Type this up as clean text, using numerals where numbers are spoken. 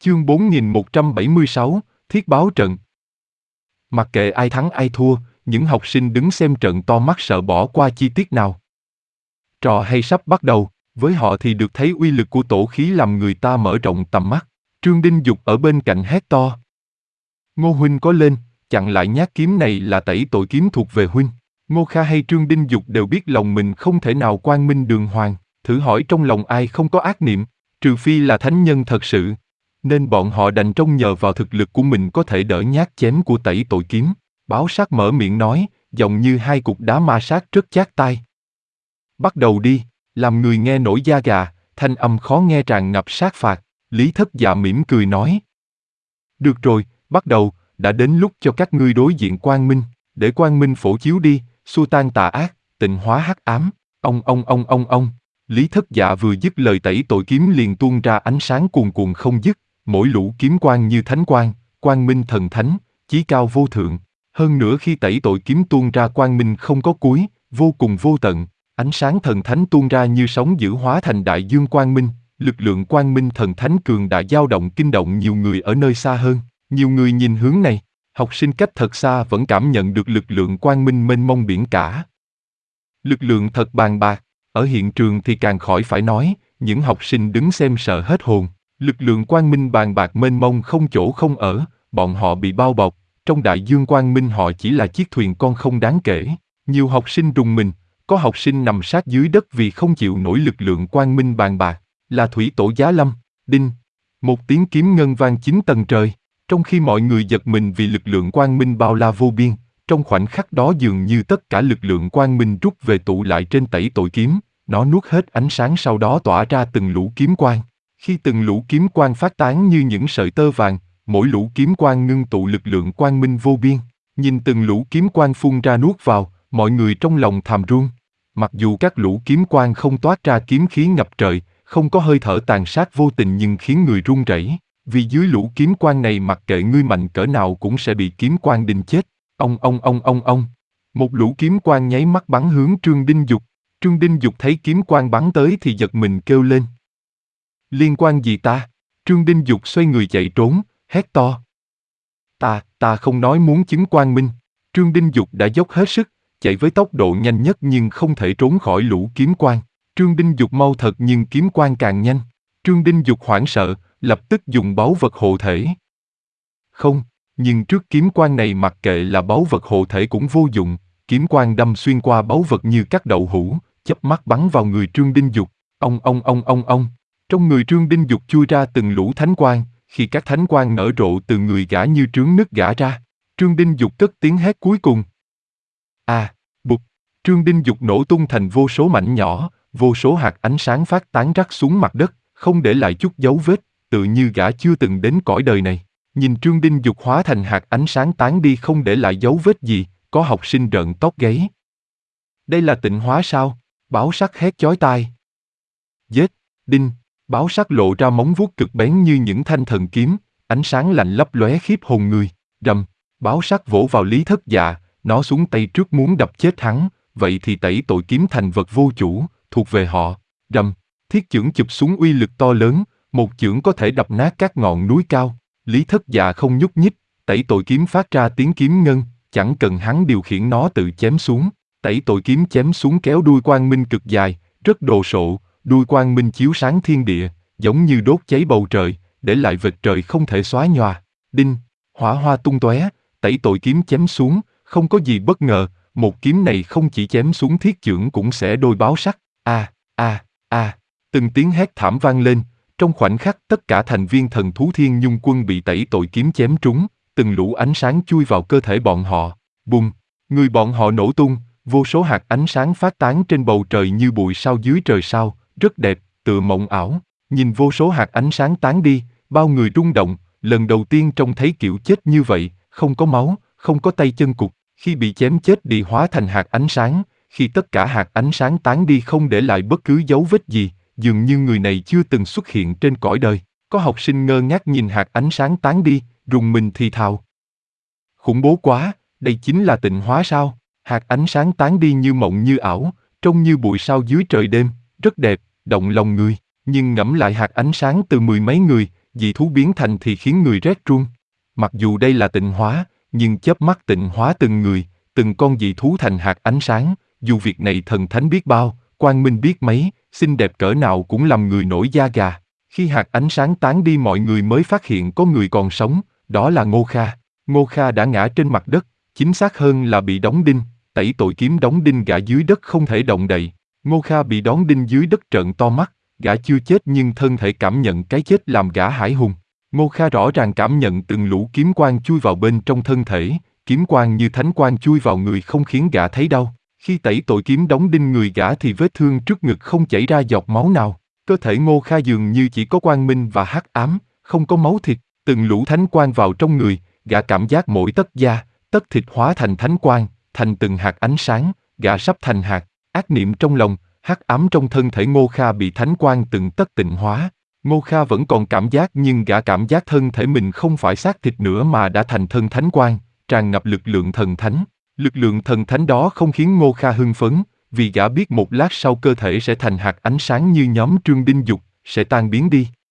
Chương 4176, Thiết báo trận. Mặc kệ ai thắng ai thua, những học sinh đứng xem trận to mắt sợ bỏ qua chi tiết nào. Trò hay sắp bắt đầu, với họ thì được thấy uy lực của tổ khí làm người ta mở rộng tầm mắt. Trương Đinh Dục ở bên cạnh hét to. Ngô huynh có lên, chặn lại nhát kiếm này là tẩy tội kiếm thuộc về huynh. Ngô Kha hay Trương Đinh Dục đều biết lòng mình không thể nào quang minh đường hoàng, thử hỏi trong lòng ai không có ác niệm, trừ phi là thánh nhân thật sự. Nên bọn họ đành trông nhờ vào thực lực của mình có thể đỡ nhát chém của tẩy tội kiếm. Báo Sát mở miệng nói, giọng như hai cục đá ma sát rất chát tai. Bắt đầu đi, làm người nghe nổi da gà, thanh âm khó nghe tràn ngập sát phạt. Lý Thất Dạ mỉm cười nói. Được rồi, bắt đầu, đã đến lúc cho các ngươi đối diện quang minh, để quang minh phổ chiếu đi, xua tan tà ác, tịnh hóa hắc ám. Ông. Lý Thất Dạ vừa dứt lời tẩy tội kiếm liền tuôn ra ánh sáng cuồn cuộn không dứt, mỗi lũ kiếm quang như thánh quang, quang minh thần thánh, chí cao vô thượng. Hơn nữa khi tẩy tội kiếm tuôn ra quang minh không có cuối, vô cùng vô tận, ánh sáng thần thánh tuôn ra như sóng dữ hóa thành đại dương quang minh, lực lượng quang minh thần thánh cường đại dao động kinh động nhiều người ở nơi xa hơn. Nhiều người nhìn hướng này, học sinh cách thật xa vẫn cảm nhận được lực lượng quang minh mênh mông biển cả. Lực lượng thật bàn bạc, ở hiện trường thì càng khỏi phải nói, những học sinh đứng xem sợ hết hồn. Lực lượng quang minh bàn bạc mênh mông không chỗ không ở, bọn họ bị bao bọc, trong đại dương quang minh họ chỉ là chiếc thuyền con không đáng kể. Nhiều học sinh rùng mình, có học sinh nằm sát dưới đất vì không chịu nổi lực lượng quang minh bàn bạc, là thủy tổ giá lâm, đinh. Một tiếng kiếm ngân vang 9 tầng trời, trong khi mọi người giật mình vì lực lượng quang minh bao la vô biên, trong khoảnh khắc đó dường như tất cả lực lượng quang minh rút về tụ lại trên tẩy tội kiếm, nó nuốt hết ánh sáng sau đó tỏa ra từng lũ kiếm quang. Khi từng lũ kiếm quang phát tán như những sợi tơ vàng, mỗi lũ kiếm quang ngưng tụ lực lượng quang minh vô biên. Nhìn từng lũ kiếm quang phun ra nuốt vào, mọi người trong lòng thầm run. Mặc dù các lũ kiếm quang không toát ra kiếm khí ngập trời, không có hơi thở tàn sát vô tình nhưng khiến người run rẩy, vì dưới lũ kiếm quang này mặc kệ ngươi mạnh cỡ nào cũng sẽ bị kiếm quang đinh chết. Ông. Một lũ kiếm quang nháy mắt bắn hướng Trương Đinh Dục. Trương Đinh Dục thấy kiếm quang bắn tới thì giật mình kêu lên. Liên quan gì ta? Trương Đinh Dục xoay người chạy trốn, hét to. Ta không nói muốn chứng quang minh. Trương Đinh Dục đã dốc hết sức, chạy với tốc độ nhanh nhất nhưng không thể trốn khỏi lũ kiếm quang. Trương Đinh Dục mau thật nhưng kiếm quang càng nhanh. Trương Đinh Dục hoảng sợ, lập tức dùng báu vật hộ thể. Không, nhưng trước kiếm quang này mặc kệ là báu vật hộ thể cũng vô dụng, kiếm quang đâm xuyên qua báu vật như cắt đậu hũ, chớp mắt bắn vào người Trương Đinh Dục. Ông. Trong người Trương Đinh Dục chui ra từng lũ thánh quang, khi các thánh quang nở rộ từ người gã như trướng nước gã ra. Trương Đinh Dục cất tiếng hét cuối cùng. Bụp! Trương Đinh Dục nổ tung thành vô số mảnh nhỏ, vô số hạt ánh sáng phát tán rắc xuống mặt đất, không để lại chút dấu vết, tự như gã chưa từng đến cõi đời này. Nhìn Trương Đinh Dục hóa thành hạt ánh sáng tán đi không để lại dấu vết gì, có học sinh rợn tóc gáy. Đây là tịnh hóa sao? Báo Sắc hét chói tai. Giết! Đinh! Báo Sắc lộ ra móng vuốt cực bén như những thanh thần kiếm, ánh sáng lạnh lấp lóe khiếp hồn người. Rầm! Báo Sắc vỗ vào Lý Thất Dạ, nó xuống tay trước muốn đập chết hắn, vậy thì tẩy tội kiếm thành vật vô chủ, thuộc về họ. Rầm! Thiết chưởng chụp xuống uy lực to lớn, một chưởng có thể đập nát các ngọn núi cao. Lý Thất Dạ không nhúc nhích, tẩy tội kiếm phát ra tiếng kiếm ngân, chẳng cần hắn điều khiển nó tự chém xuống. Tẩy tội kiếm chém xuống kéo đuôi quang minh cực dài, rất đồ sộ, đuôi quang minh chiếu sáng thiên địa, giống như đốt cháy bầu trời, để lại vệt trời không thể xóa nhòa. Đinh! Hỏa hoa tung tóe, tẩy tội kiếm chém xuống, không có gì bất ngờ, một kiếm này không chỉ chém xuống thiết chưởng cũng sẽ đôi Báo Sắc. Từng tiếng hét thảm vang lên, trong khoảnh khắc tất cả thành viên thần thú Thiên Nhung Quân bị tẩy tội kiếm chém trúng, từng lũ ánh sáng chui vào cơ thể bọn họ. Bùng! Người bọn họ nổ tung, vô số hạt ánh sáng phát tán trên bầu trời như bụi sao dưới trời sao, rất đẹp, tựa mộng ảo. Nhìn vô số hạt ánh sáng tán đi, bao người rung động, lần đầu tiên trông thấy kiểu chết như vậy, không có máu, không có tay chân cụt, khi bị chém chết đi hóa thành hạt ánh sáng, khi tất cả hạt ánh sáng tán đi không để lại bất cứ dấu vết gì, dường như người này chưa từng xuất hiện trên cõi đời. Có học sinh ngơ ngác nhìn hạt ánh sáng tán đi, rùng mình thì thào. Khủng bố quá, đây chính là tịnh hóa sao? Hạt ánh sáng tán đi như mộng như ảo, trông như bụi sao dưới trời đêm, rất đẹp, động lòng người. Nhưng ngẫm lại hạt ánh sáng từ mười mấy người, dị thú biến thành thì khiến người rét run. Mặc dù đây là tịnh hóa, nhưng chớp mắt tịnh hóa từng người, từng con dị thú thành hạt ánh sáng, dù việc này thần thánh biết bao, quang minh biết mấy, xinh đẹp cỡ nào cũng làm người nổi da gà. Khi hạt ánh sáng tán đi mọi người mới phát hiện có người còn sống, đó là Ngô Kha. Ngô Kha đã ngã trên mặt đất, chính xác hơn là bị đóng đinh, tẩy tội kiếm đóng đinh gã dưới đất không thể động đậy. Ngô Kha bị đóng đinh dưới đất trợn to mắt, gã chưa chết nhưng thân thể cảm nhận cái chết làm gã hãi hùng. Ngô Kha rõ ràng cảm nhận từng lũ kiếm quang chui vào bên trong thân thể, kiếm quang như thánh quang chui vào người không khiến gã thấy đau. Khi tẩy tội kiếm đóng đinh người gã thì vết thương trước ngực không chảy ra giọt máu nào. Cơ thể Ngô Kha dường như chỉ có quang minh và hắc ám, không có máu thịt. Từng lũ thánh quang vào trong người, gã cảm giác mỗi tấc da, tấc thịt hóa thành thánh quang, thành từng hạt ánh sáng, gã sắp thành hạt. Ác niệm trong lòng, hắc ám trong thân thể Ngô Kha bị thánh quang từng tấc tịnh hóa. Ngô Kha vẫn còn cảm giác nhưng gã cảm giác thân thể mình không phải xác thịt nữa mà đã thành thân thánh quang, tràn ngập lực lượng thần thánh. Lực lượng thần thánh đó không khiến Ngô Kha hưng phấn, vì gã biết một lát sau cơ thể sẽ thành hạt ánh sáng như nhóm Trương Đinh Dục, sẽ tan biến đi.